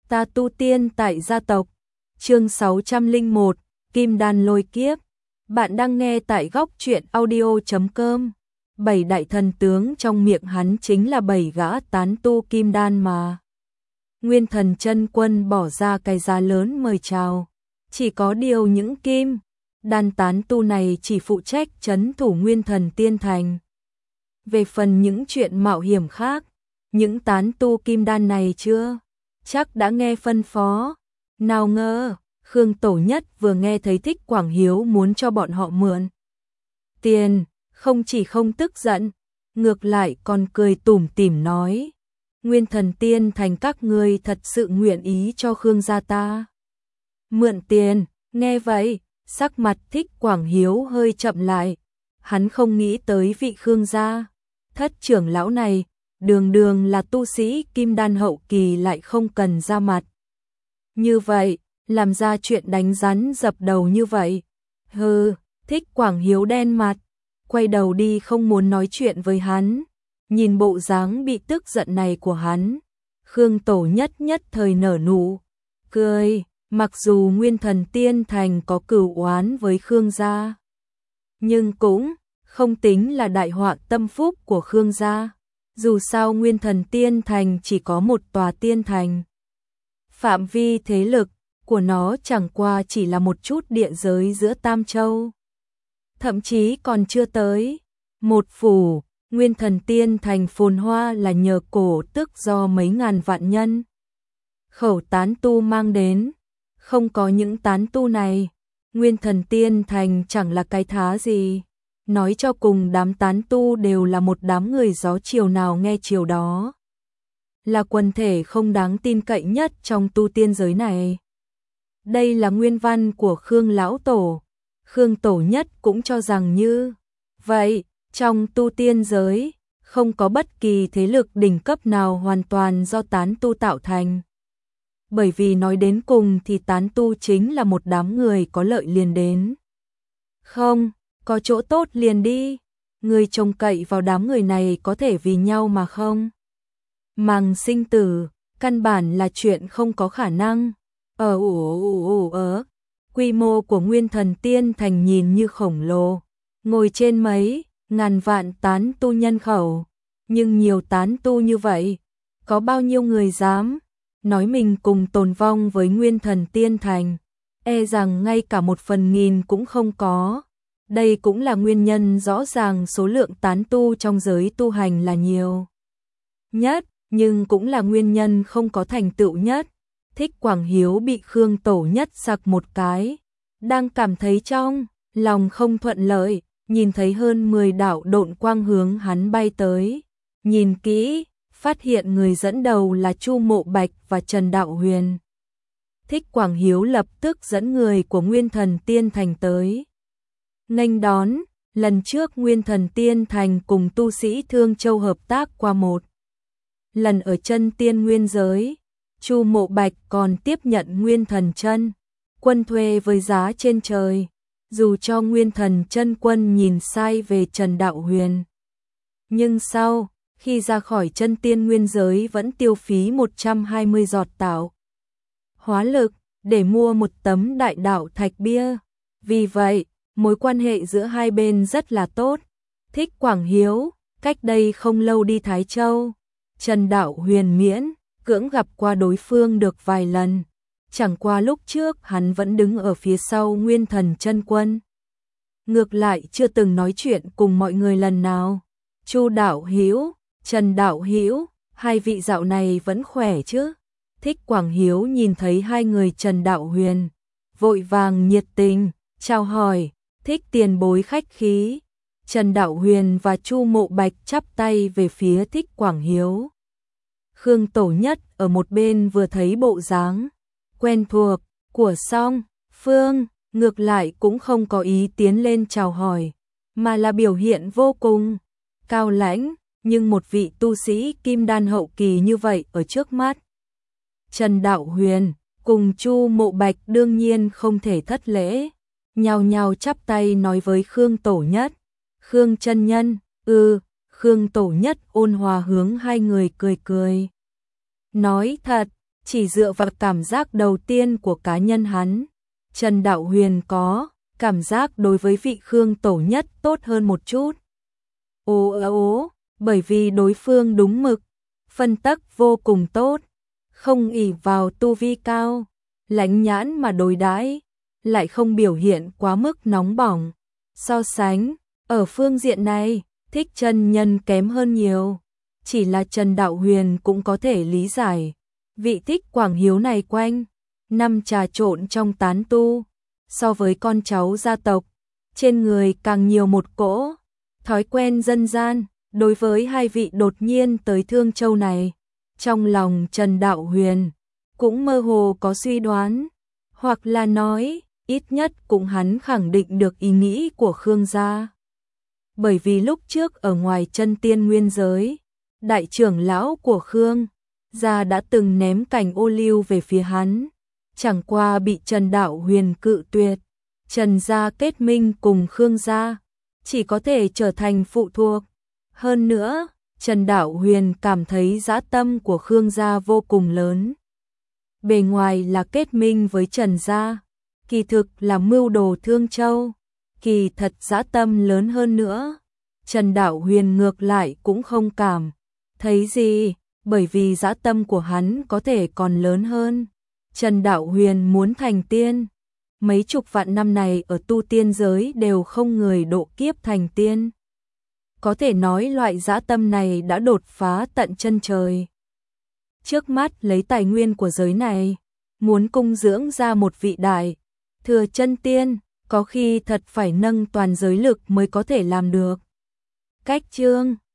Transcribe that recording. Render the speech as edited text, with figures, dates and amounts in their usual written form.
Ta tu tiên tại gia tộc. Chương 601, Kim Đan lôi kiếp. Bạn đang nghe tại góc truyện audio.com. 7 đại thần tướng trong miệng hắn chính là 7 gã tán tu Kim Đan mà. Nguyên Thần Chân Quân bỏ ra cái giá lớn mời chào. Chỉ có điều những Kim Đan tán tu này chỉ phụ trách trấn thủ Nguyên Thần Tiên Thành. Về phần những chuyện mạo hiểm khác, những tán tu Kim Đan này chắc đã nghe phân phó. Nào ngờ, Khương Tổ Nhất vừa nghe thấy Thích Quảng Hiếu muốn cho bọn họ mượn tiền, không chỉ không tức giận, ngược lại còn cười tủm tỉm nói: Nguyên Thần Tiên Thành các ngươi thật sự nguyện ý cho Khương gia ta mượn tiền. Nghe vậy, sắc mặt Thích Quảng Hiếu hơi chậm lại. Hắn không nghĩ tới vị Khương gia thất trưởng lão này, đường đường là tu sĩ Kim Đan hậu kỳ lại không cần ra mặt. Như vậy, làm ra chuyện đánh rắn dập đầu như vậy. Hừ, Thích Quảng Hiếu đen mặt, quay đầu đi không muốn nói chuyện với hắn. Nhìn bộ dáng bị tức giận này của hắn, Khương Tổ Nhất thời nở nụ cười. Mặc dù Nguyên Thần Tiên Thành có cửu oán với Khương gia, nhưng cũng không tính là đại họa tâm phúc của Khương gia. Dù sao Nguyên Thần Tiên Thành chỉ có một tòa tiên thành, phạm vi thế lực của nó chẳng qua chỉ là một chút địa giới giữa Tam Châu, thậm chí còn chưa tới một phủ. Nguyên Thần Tiên Thành phồn hoa là nhờ cổ tức do mấy ngàn vạn nhân khẩu tán tu mang đến. Không có những tán tu này, Nguyên Thần Tiên Thành chẳng là cái thá gì. Nói cho cùng đám tán tu đều là một đám người gió chiều nào nghe chiều đó. Là quần thể không đáng tin cậy nhất trong tu tiên giới này. Đây là nguyên văn của Khương Lão Tổ. Khương Tổ Nhất cũng cho rằng như vậy, trong tu tiên giới, không có bất kỳ thế lực đỉnh cấp nào hoàn toàn do tán tu tạo thành. Bởi vì nói đến cùng thì tán tu chính là một đám người có lợi liền đến. Không, có chỗ tốt liền đi. Người trông cậy vào đám người này có thể vì nhau mà không màng sinh tử, căn bản là chuyện không có khả năng. Quy mô của Nguyên Thần Tiên Thành nhìn như khổng lồ, ngồi trên mấy ngàn vạn tán tu nhân khẩu. Nhưng nhiều tán tu như vậy, có bao nhiêu người dám nói mình cùng tồn vong với Nguyên Thần Tiên Thành? E rằng ngay cả 1/1000 cũng không có. Đây cũng là nguyên nhân rõ ràng số lượng tán tu trong giới tu hành là nhiều nhất, nhưng cũng là nguyên nhân không có thành tựu nhất. Thích Quảng Hiếu bị Khương Tổ Nhất sặc một cái, đang cảm thấy trong lòng không thuận lợi, nhìn thấy hơn 10 đạo độn quang hướng hắn bay tới. Nhìn kỹ, phát hiện người dẫn đầu là Chu Mộ Bạch và Trần Đạo Huyền. Thích Quảng Hiếu lập tức dẫn người của Nguyên Thần Tiên Thành tới nghênh đón. Lần trước Nguyên Thần Tiên Thành cùng tu sĩ Thương Châu hợp tác qua một lần ở chân tiên nguyên giới. Chu Mộ Bạch còn tiếp nhận Nguyên Thần Chân Quân thuê với giá trên trời, dù cho Nguyên Thần Chân Quân nhìn sai về Trần Đạo Huyền. Nhưng sau khi ra khỏi chân tiên nguyên giới vẫn tiêu phí 120 giọt tạo hóa lực để mua một tấm đại đạo thạch bia. Vì vậy, mối quan hệ giữa hai bên rất là tốt. Thích Quảng Hiếu, cách đây không lâu đi Thái Châu, Trần Đạo Huyền miễn cưỡng gặp qua đối phương được vài lần. Chẳng qua lúc trước hắn vẫn đứng ở phía sau Nguyên Thần Chân Quân, ngược lại chưa từng nói chuyện cùng mọi người lần nào. Chu Đạo Hiếu, Trần Đạo Hiếu, hai vị dạo này vẫn khỏe chứ? Thích Quảng Hiếu nhìn thấy hai người Trần Đạo Huyền, vội vàng nhiệt tình chào hỏi. Thích tiền bối khách khí. Trần Đạo Huyền và Chu Mộ Bạch chắp tay về phía Thích Quảng Hiếu. Khương Tổ Nhất ở một bên vừa thấy bộ dáng quen thuộc của song phương, ngược lại cũng không có ý tiến lên chào hỏi, mà là biểu hiện vô cùng cao lãnh. Nhưng một vị tu sĩ Kim Đan hậu kỳ như vậy ở trước mắt Trần Đạo Huyền cùng Chu Mộ Bạch đương nhiên không thể thất lễ, nhao nhao chắp tay nói với Khương Tổ Nhất. Khương chân nhân. Khương Tổ Nhất ôn hòa hướng hai người cười cười. Nói thật, Chỉ dựa vào cảm giác đầu tiên của cá nhân hắn, Trần Đạo Huyền có cảm giác đối với vị Khương Tổ Nhất tốt hơn một chút. Bởi vì đối phương đúng mực, phân tắc vô cùng tốt, không ỷ vào tu vi cao, lãnh nhãn mà đối đãi, lại không biểu hiện quá mức nóng bỏng. So sánh, ở phương diện này, Thích chân nhân kém hơn nhiều. Chỉ là Trần Đạo Huyền cũng có thể lý giải. Vị Thích Quảng Hiếu này quanh năm trà trộn trong tán tu, so với con cháu gia tộc, trên người càng nhiều một cỗ thói quen dân gian. Đối với hai vị đột nhiên tới Thương Châu này, trong lòng Trần Đạo Huyền cũng mơ hồ có suy đoán, hoặc là nói, ít nhất cũng hắn khẳng định được ý nghĩ của Khương gia. Bởi vì lúc trước ở ngoài chân tiên nguyên giới, đại trưởng lão của Khương gia đã từng ném cành ô liu về phía hắn, chẳng qua bị Trần Đạo Huyền cự tuyệt. Trần gia kết minh cùng Khương gia, chỉ có thể trở thành phụ thuộc. Hơn nữa, Trần Đạo Huyền cảm thấy dã tâm của Khương gia vô cùng lớn. Bề ngoài là kết minh với Trần gia, kỳ thực là mưu đồ Thương Châu, kỳ thật dã tâm lớn hơn nữa. Trần Đạo Huyền ngược lại cũng không cảm thấy gì, bởi vì dã tâm của hắn có thể còn lớn hơn. Trần Đạo Huyền muốn thành tiên, mấy chục vạn năm này ở tu tiên giới đều không người độ kiếp thành tiên. Có thể nói loại dã tâm này đã đột phá tận chân trời. Trước mắt lấy tài nguyên của giới này, muốn cung dưỡng ra một vị đại thừa chân tiên, có khi thật phải nâng toàn giới lực mới có thể làm được. Cách chương